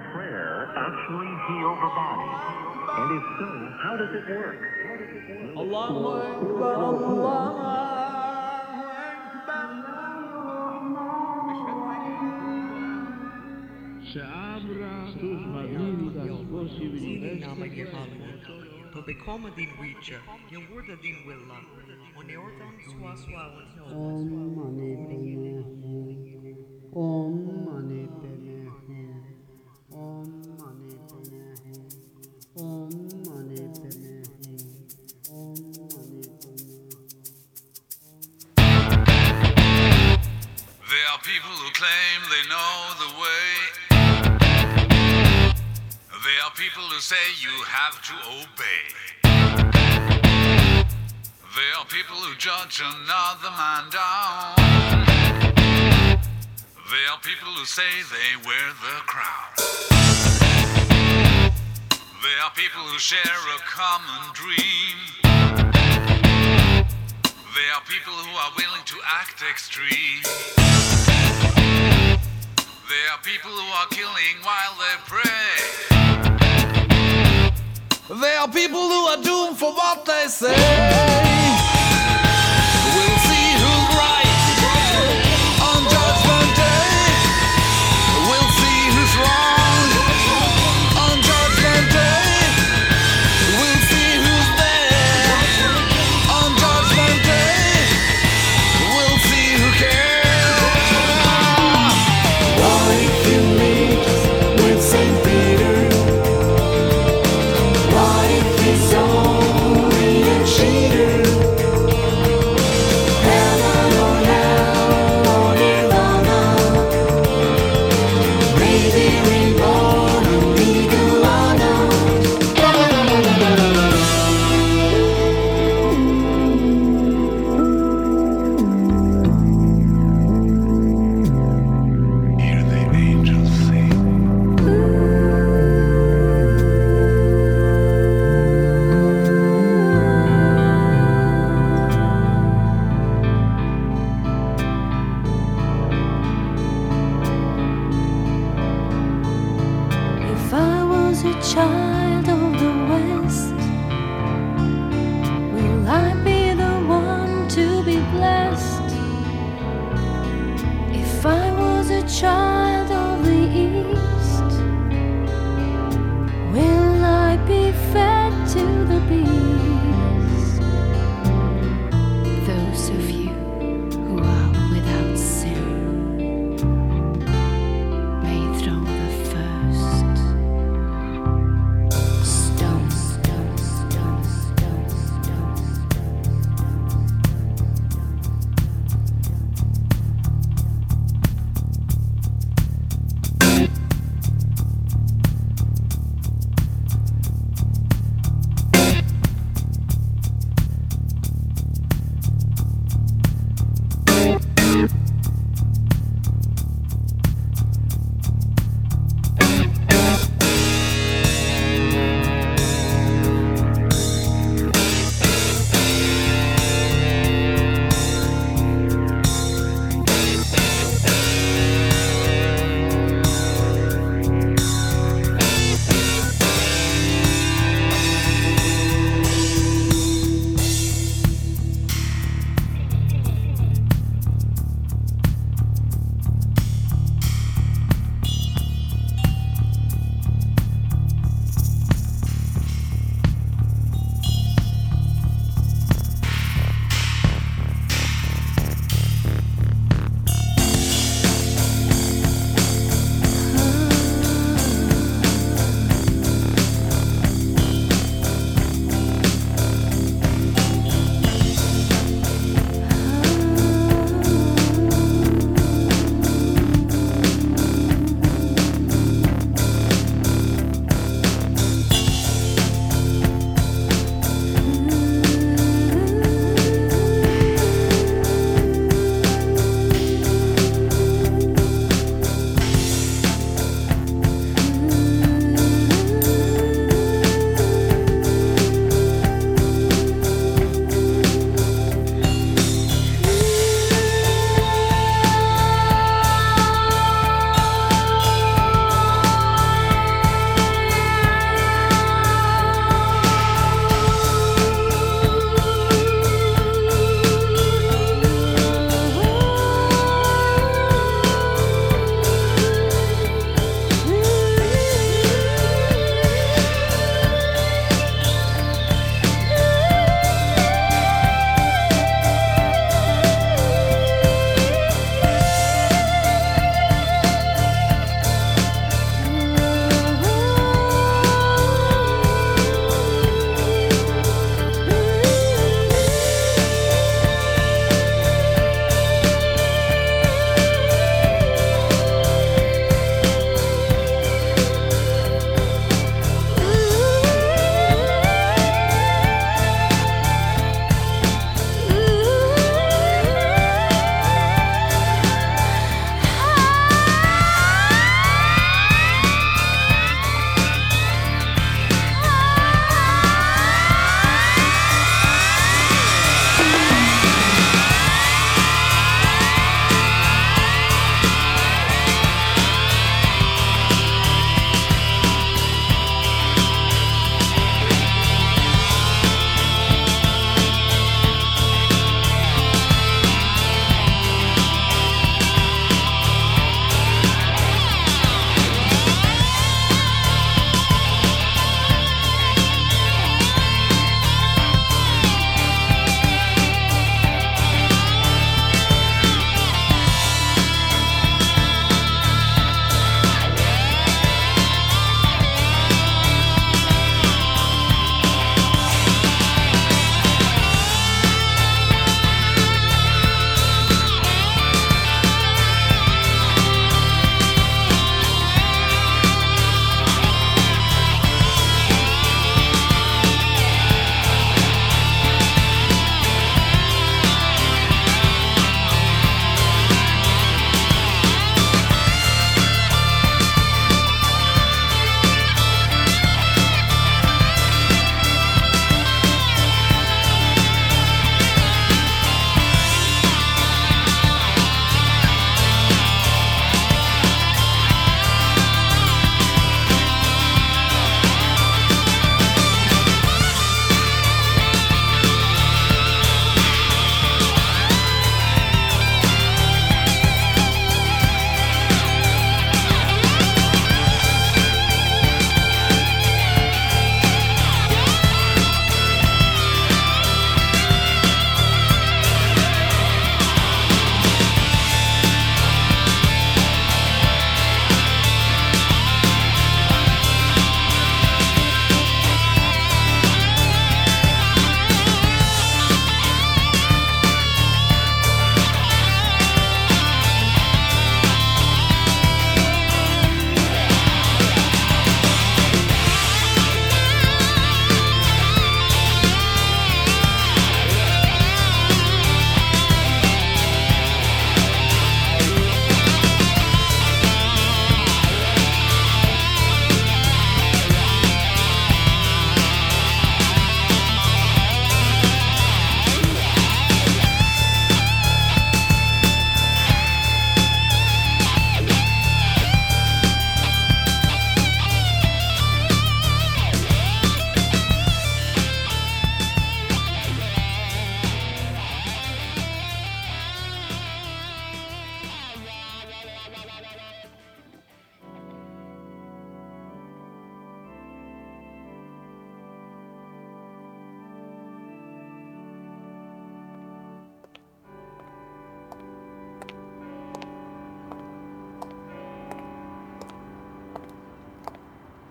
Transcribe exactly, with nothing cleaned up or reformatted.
prayer actually heal the body? And if so, how does it work? Allahu Akbar, Allahu Akbar. Se abra tus magníficas possibilità. To become din wicha, yung word din willa, on the ortam swa swa. Om mani padme hum, Om mani padme hum, Om mani padme hum, Om mani padme hum, Om mani padme. There are people who claim they know the way. There are people who say you have to obey. There are people who judge another man down. There are people who say they wear the crown. There are people who share a common dream. There are people who are willing to act extreme. There are people who are killing while they pray. There are people who are doomed for what they say. We'll see who's right on Judgment Day. We'll see who's wrong on Judgment Day. We'll see who's there on Judgment Day. We'll see who cares. Life in meet with Saint Peter. Life is only a cheater. Heaven or hell or nirvana. Maybe reborn in Nirvana. Hear the angels sing. If I was a child